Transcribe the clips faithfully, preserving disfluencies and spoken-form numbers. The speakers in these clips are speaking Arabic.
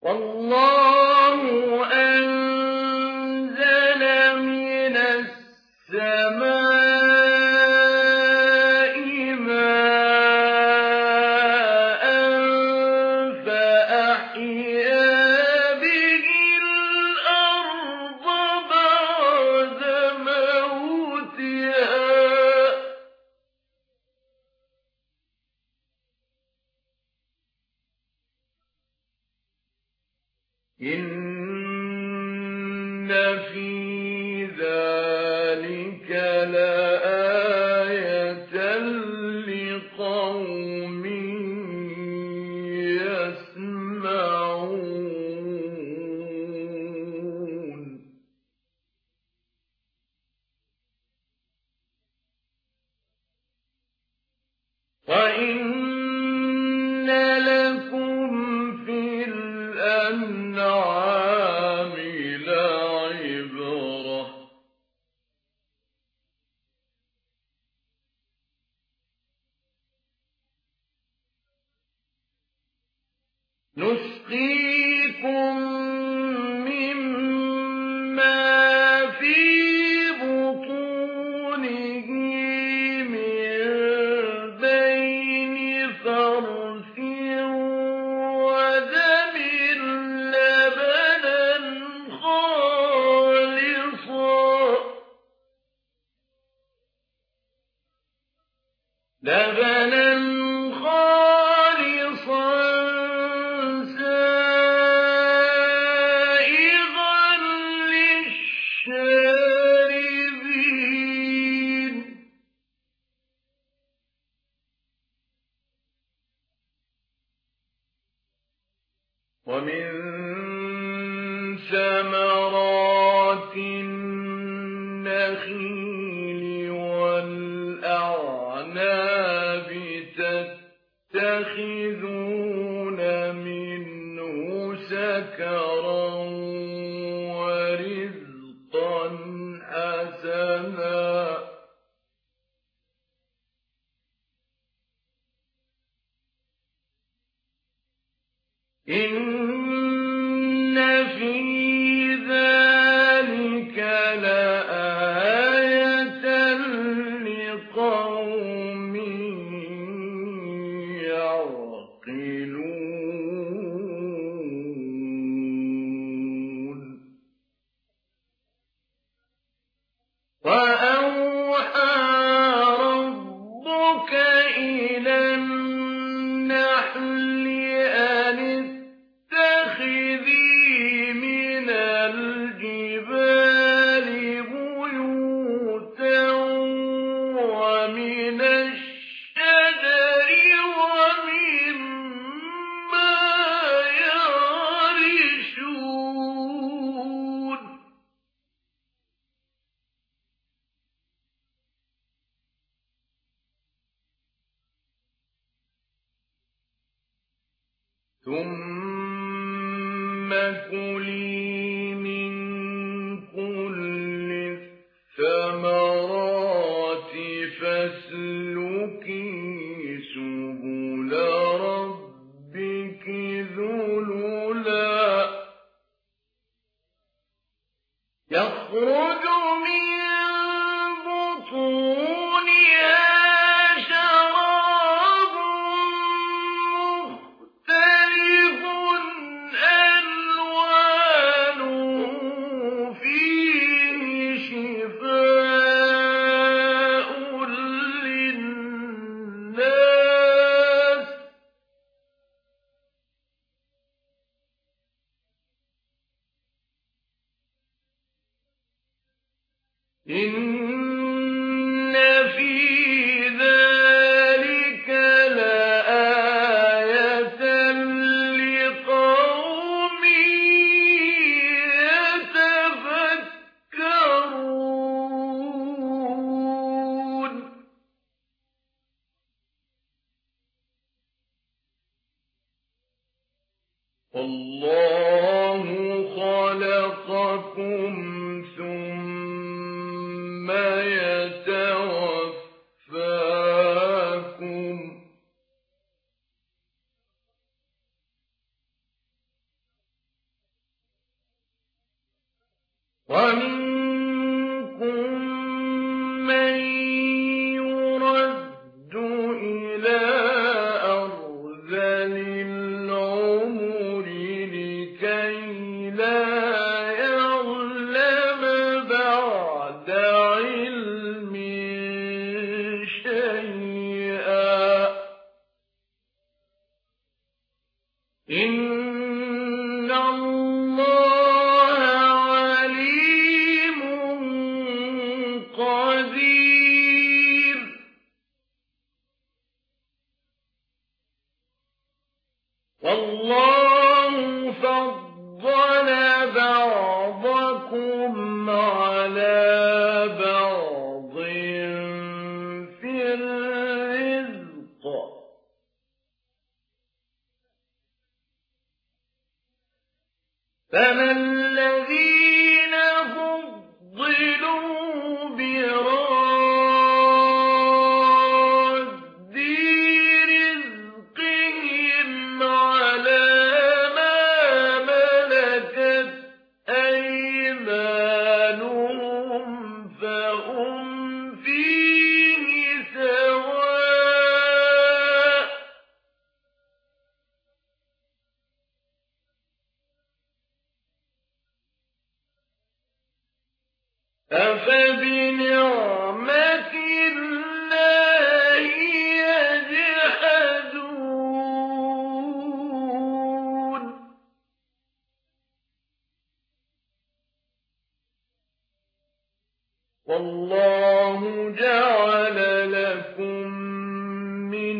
والله أنزل من السماء ماء فأحيا به الأرض بعد موتها إن في ذلك لآية لقوم يسمعون وإن لكم في الأنعام لعبرة نسقيكم مما في بطونه من بين فرث ودم لبنا خالصا لبنا خالصا سائغا للشاربين ومن ثمرات النخيل والأعناب تتخذون منه سكرا ورزقا حسنا إن في ذلك لآية لقوم يعقلون وأوحى ربك إلى النحل أن اتخذي من الجبال بيوتا ومن الشجر ومما يعرشون ثم كلي من كل الثمرات فاسلكي سبل ربك ذللا يخرج من بطونها شراب مختلف ألوانه فيه شفاء للناس إن في ذلك لآية لقوم يتفكرون والله خلقكم ثم يتوفاكم. ومنكم من يرد إلى أرذل العمر لكي لا يعلم بعد علم شيئا إن الله عليم قدير والله فضل بعضكم على بعض في الرزق فما الذين فضلوا براد رزقهم على ما ملكت أيمانهم فهم فيه سواء أفبنعمة الله يجحدون والله جعل لكم من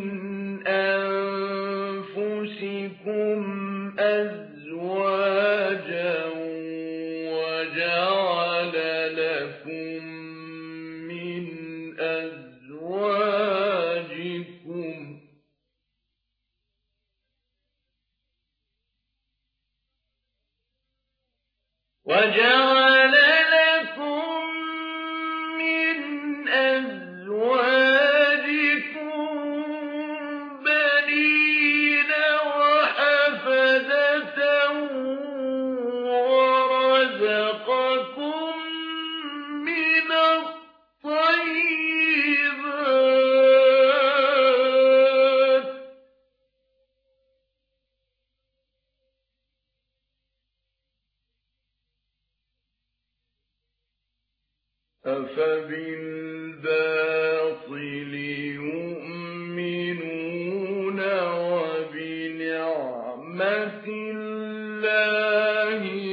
أنفسكم أزواجا وجعل لكم من أزواجكم وجعل لكم من أزواجكم بنين وحفدة ورزقكم من الطيبات أفبالباطل يؤمنون وبنعمة الله